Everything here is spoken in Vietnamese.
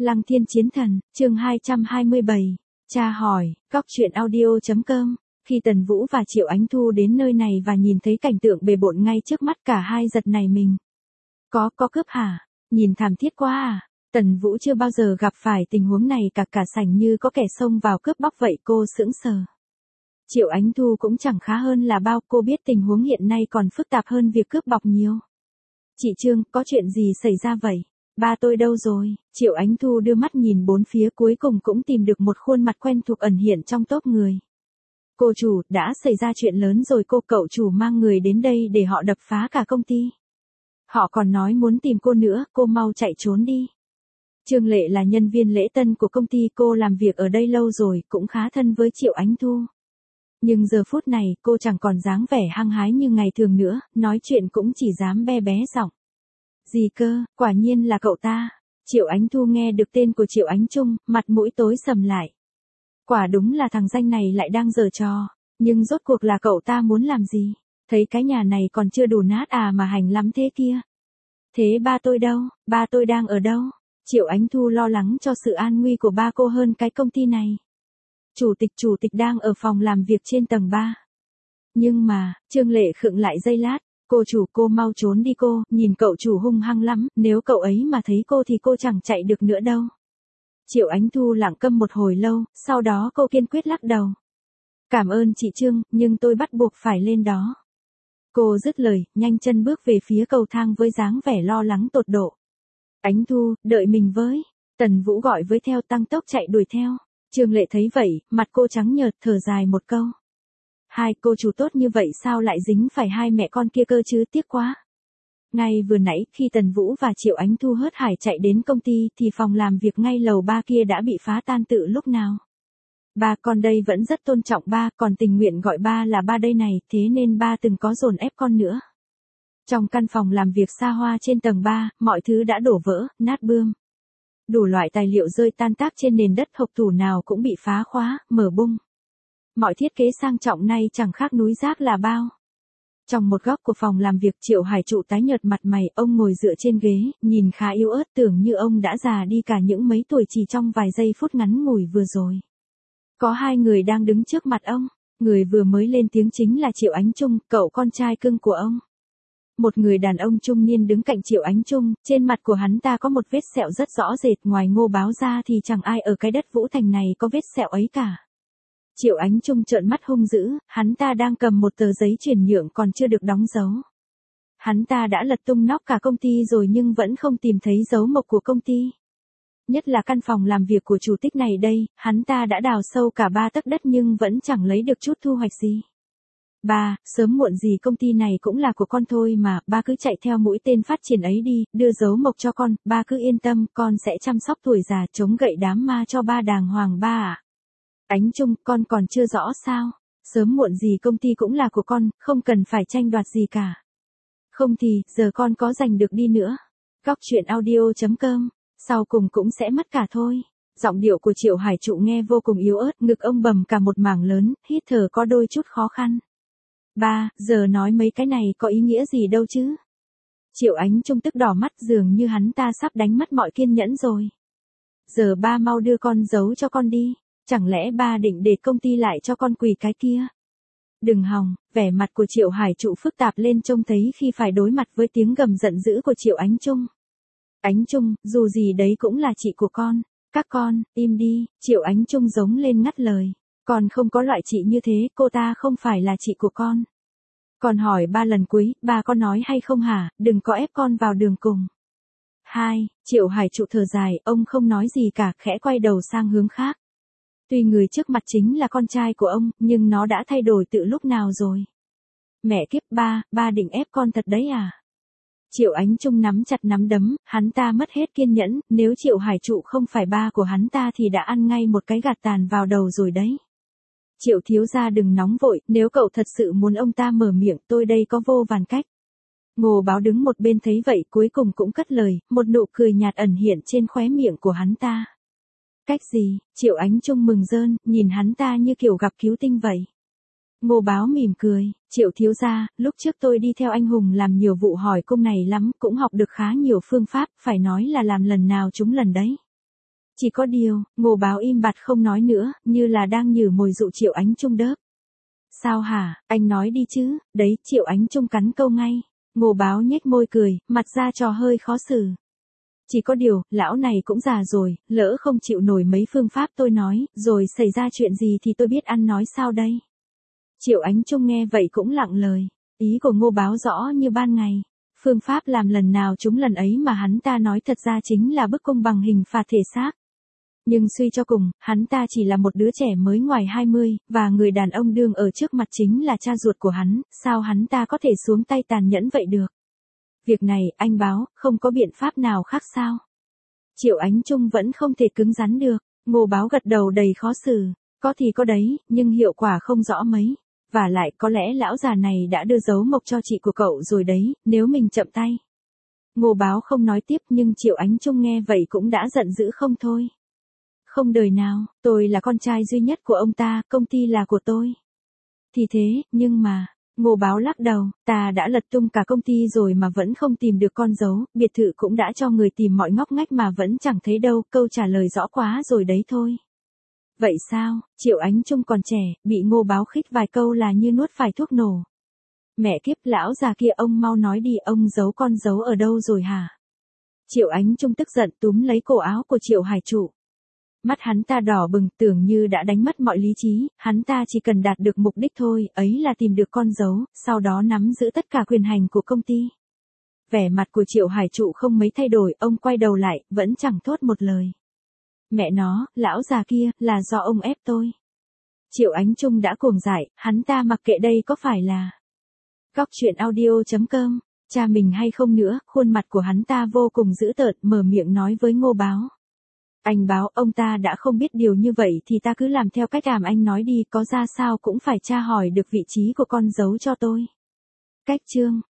Lăng Thiên Chiến Thần, chương 227. Cha hỏi, góc truyện audio.com. Khi Tần Vũ và Triệu Ánh Thu đến nơi này và nhìn thấy cảnh tượng bề bộn ngay trước mắt, cả hai giật nảy mình. Có cướp hả? Nhìn thảm thiết quá à? Tần Vũ chưa bao giờ gặp phải tình huống này, cả sảnh như có kẻ xông vào cướp bóc vậy, cô sững sờ. Triệu Ánh Thu cũng chẳng khá hơn là bao, cô biết tình huống hiện nay còn phức tạp hơn việc cướp bóc nhiều. Chị Trương, có chuyện gì xảy ra vậy? Ba tôi đâu rồi? Triệu Ánh Thu đưa mắt nhìn bốn phía, cuối cùng cũng tìm được một khuôn mặt quen thuộc ẩn hiện trong tốp người. Cô chủ, đã xảy ra chuyện lớn rồi, cậu chủ mang người đến đây để họ đập phá cả công ty. Họ còn nói muốn tìm cô nữa, cô mau chạy trốn đi. Trương Lệ là nhân viên lễ tân của công ty, cô làm việc ở đây lâu rồi, cũng khá thân với Triệu Ánh Thu. Nhưng giờ phút này, cô chẳng còn dáng vẻ hăng hái như ngày thường nữa, nói chuyện cũng chỉ dám be bé giọng. Gì cơ, quả nhiên là cậu ta. Triệu Ánh Thu nghe được tên của Triệu Ánh Trung, mặt mũi tối sầm lại. Quả đúng là thằng danh này lại đang giở trò, nhưng rốt cuộc là cậu ta muốn làm gì? Thấy cái nhà này còn chưa đủ nát à mà hành lắm thế kia. Thế ba tôi đâu, ba tôi đang ở đâu? Triệu Ánh Thu lo lắng cho sự an nguy của ba cô hơn cái công ty này. Chủ tịch đang ở phòng làm việc trên tầng 3. Nhưng mà, Trương Lệ khựng lại giây lát. Cô chủ, cô mau trốn đi cô, nhìn cậu chủ hung hăng lắm, nếu cậu ấy mà thấy cô thì cô chẳng chạy được nữa đâu. Triệu Ánh Thu lặng câm một hồi lâu, sau đó cô kiên quyết lắc đầu. Cảm ơn chị Trương, nhưng tôi bắt buộc phải lên đó. Cô dứt lời, nhanh chân bước về phía cầu thang với dáng vẻ lo lắng tột độ. Ánh Thu, đợi mình với. Tần Vũ gọi với theo, tăng tốc chạy đuổi theo. Trương Lệ thấy vậy, mặt cô trắng nhợt, thở dài một câu. Hai cô chủ tốt như vậy sao lại dính phải hai mẹ con kia cơ chứ, tiếc quá. Ngay vừa nãy, khi Tần Vũ và Triệu Ánh Thu hớt hải chạy đến công ty thì phòng làm việc ngay lầu 3 kia đã bị phá tan từ lúc nào. Ba con đây vẫn rất tôn trọng ba, còn tình nguyện gọi ba là ba đây này, thế nên ba từng có dồn ép con nữa. Trong căn phòng làm việc xa hoa trên tầng 3, mọi thứ đã đổ vỡ, nát bươm. Đủ loại tài liệu rơi tan tác trên nền đất, hộc tủ nào cũng bị phá khóa, mở bung. Mọi thiết kế sang trọng nay chẳng khác núi rác là bao. Trong một góc của phòng làm việc, Triệu Hải Trụ tái nhợt mặt mày, ông ngồi dựa trên ghế, nhìn khá yếu ớt, tưởng như ông đã già đi cả những mấy tuổi chỉ trong vài giây phút ngắn ngủi vừa rồi. Có hai người đang đứng trước mặt ông, người vừa mới lên tiếng chính là Triệu Ánh Trung, cậu con trai cưng của ông. Một người đàn ông trung niên đứng cạnh Triệu Ánh Trung, trên mặt của hắn ta có một vết sẹo rất rõ rệt, ngoài Ngô Báo ra thì chẳng ai ở cái đất Vũ Thành này có vết sẹo ấy cả. Triệu Ánh Trung trợn mắt hung dữ, hắn ta đang cầm một tờ giấy chuyển nhượng còn chưa được đóng dấu. Hắn ta đã lật tung nóc cả công ty rồi nhưng vẫn không tìm thấy dấu mộc của công ty. Nhất là căn phòng làm việc của chủ tịch này đây, hắn ta đã đào sâu cả 3 tấc đất nhưng vẫn chẳng lấy được chút thu hoạch gì. Ba, sớm muộn gì công ty này cũng là của con thôi mà, ba cứ chạy theo mũi tên phát triển ấy đi, đưa dấu mộc cho con, ba cứ yên tâm, con sẽ chăm sóc tuổi già, chống gậy đám ma cho ba đàng hoàng ba ạ. Ánh Trung, con còn chưa rõ sao? Sớm muộn gì công ty cũng là của con, không cần phải tranh đoạt gì cả. Không thì, giờ con có giành được đi nữa. Góc truyện audio.com, sau cùng cũng sẽ mất cả thôi. Giọng điệu của Triệu Hải Trụ nghe vô cùng yếu ớt, ngực ông bầm cả một mảng lớn, hít thở có đôi chút khó khăn. Ba, giờ nói mấy cái này có ý nghĩa gì đâu chứ? Triệu Ánh Trung tức đỏ mắt, dường như hắn ta sắp đánh mất mọi kiên nhẫn rồi. Giờ ba mau đưa con dấu cho con đi. Chẳng lẽ ba định để công ty lại cho con quỳ cái kia? Đừng hòng, vẻ mặt của Triệu Hải Trụ phức tạp lên trông thấy khi phải đối mặt với tiếng gầm giận dữ của Triệu Ánh Trung. Ánh Trung, dù gì đấy cũng là chị của con. Các con, im đi, Triệu Ánh Trung giống lên ngắt lời. Con không có loại chị như thế, cô ta không phải là chị của con. Con hỏi 3 lần cuối, ba có nói hay không hả, đừng có ép con vào đường cùng. 2, Triệu Hải Trụ thở dài, ông không nói gì cả, khẽ quay đầu sang hướng khác. Tuy người trước mặt chính là con trai của ông, nhưng nó đã thay đổi từ lúc nào rồi. Mẹ kiếp, ba định ép con thật đấy à? Triệu Ánh Trung nắm chặt nắm đấm, hắn ta mất hết kiên nhẫn, nếu Triệu Hải Trụ không phải ba của hắn ta thì đã ăn ngay một cái gạt tàn vào đầu rồi đấy. Triệu thiếu gia đừng nóng vội, nếu cậu thật sự muốn ông ta mở miệng, tôi đây có vô vàn cách. Ngô Báo đứng một bên thấy vậy cuối cùng cũng cất lời, một nụ cười nhạt ẩn hiện trên khóe miệng của hắn ta. Cách gì? Triệu Ánh Trung mừng rơn, nhìn hắn ta như kiểu gặp cứu tinh vậy. Ngô Báo mỉm cười, Triệu thiếu gia, lúc trước tôi đi theo anh Hùng làm nhiều vụ hỏi cung này lắm, cũng học được khá nhiều phương pháp, phải nói là làm lần nào trúng lần đấy. Chỉ có điều, Ngô Báo im bặt không nói nữa, như là đang nhử mồi dụ Triệu Ánh Trung đớp. Sao hả, anh nói đi chứ, đấy, Triệu Ánh Trung cắn câu ngay. Ngô Báo nhếch môi cười, mặt ra trò hơi khó xử. Chỉ có điều, lão này cũng già rồi, lỡ không chịu nổi mấy phương pháp tôi nói, rồi xảy ra chuyện gì thì tôi biết ăn nói sao đây. Triệu Ánh Trung nghe vậy cũng lặng lời, ý của Ngô Báo rõ như ban ngày. Phương pháp làm lần nào chúng lần ấy mà hắn ta nói thật ra chính là bức cung bằng hình phạt thể xác. Nhưng suy cho cùng, hắn ta chỉ là một đứa trẻ mới ngoài 20, và người đàn ông đương ở trước mặt chính là cha ruột của hắn, sao hắn ta có thể xuống tay tàn nhẫn vậy được? Việc này, anh Báo, không có biện pháp nào khác sao? Triệu Ánh Trung vẫn không thể cứng rắn được, Ngô Báo gật đầu đầy khó xử, có thì có đấy, nhưng hiệu quả không rõ mấy. Và lại có lẽ lão già này đã đưa dấu mộc cho chị của cậu rồi đấy, nếu mình chậm tay. Ngô Báo không nói tiếp nhưng Triệu Ánh Trung nghe vậy cũng đã giận dữ không thôi. Không đời nào, tôi là con trai duy nhất của ông ta, công ty là của tôi. Thì thế, nhưng mà, Ngô Báo lắc đầu, ta đã lật tung cả công ty rồi mà vẫn không tìm được con dấu, biệt thự cũng đã cho người tìm mọi ngóc ngách mà vẫn chẳng thấy đâu, câu trả lời rõ quá rồi đấy thôi. Vậy sao, Triệu Ánh Trung còn trẻ, bị Ngô Báo khích vài câu là như nuốt phải thuốc nổ. Mẹ kiếp, lão già kia, ông mau nói đi, ông giấu con dấu ở đâu rồi hả? Triệu Ánh Trung tức giận túm lấy cổ áo của Triệu Hải Trụ. Mắt hắn ta đỏ bừng, tưởng như đã đánh mất mọi lý trí, hắn ta chỉ cần đạt được mục đích thôi, ấy là tìm được con dấu, sau đó nắm giữ tất cả quyền hành của công ty. Vẻ mặt của Triệu Hải Trụ không mấy thay đổi, ông quay đầu lại, vẫn chẳng thốt một lời. Mẹ nó, lão già kia, là do ông ép tôi. Triệu Ánh Trung đã cuồng dại, hắn ta mặc kệ đây có phải là Góc Chuyện Audio.com, cha mình hay không nữa, khuôn mặt của hắn ta vô cùng dữ tợn, mở miệng nói với Ngô Báo. Anh Báo, ông ta đã không biết điều như vậy thì ta cứ làm theo cách làm anh nói đi, có ra sao cũng phải tra hỏi được vị trí của con dấu cho tôi. Cách chương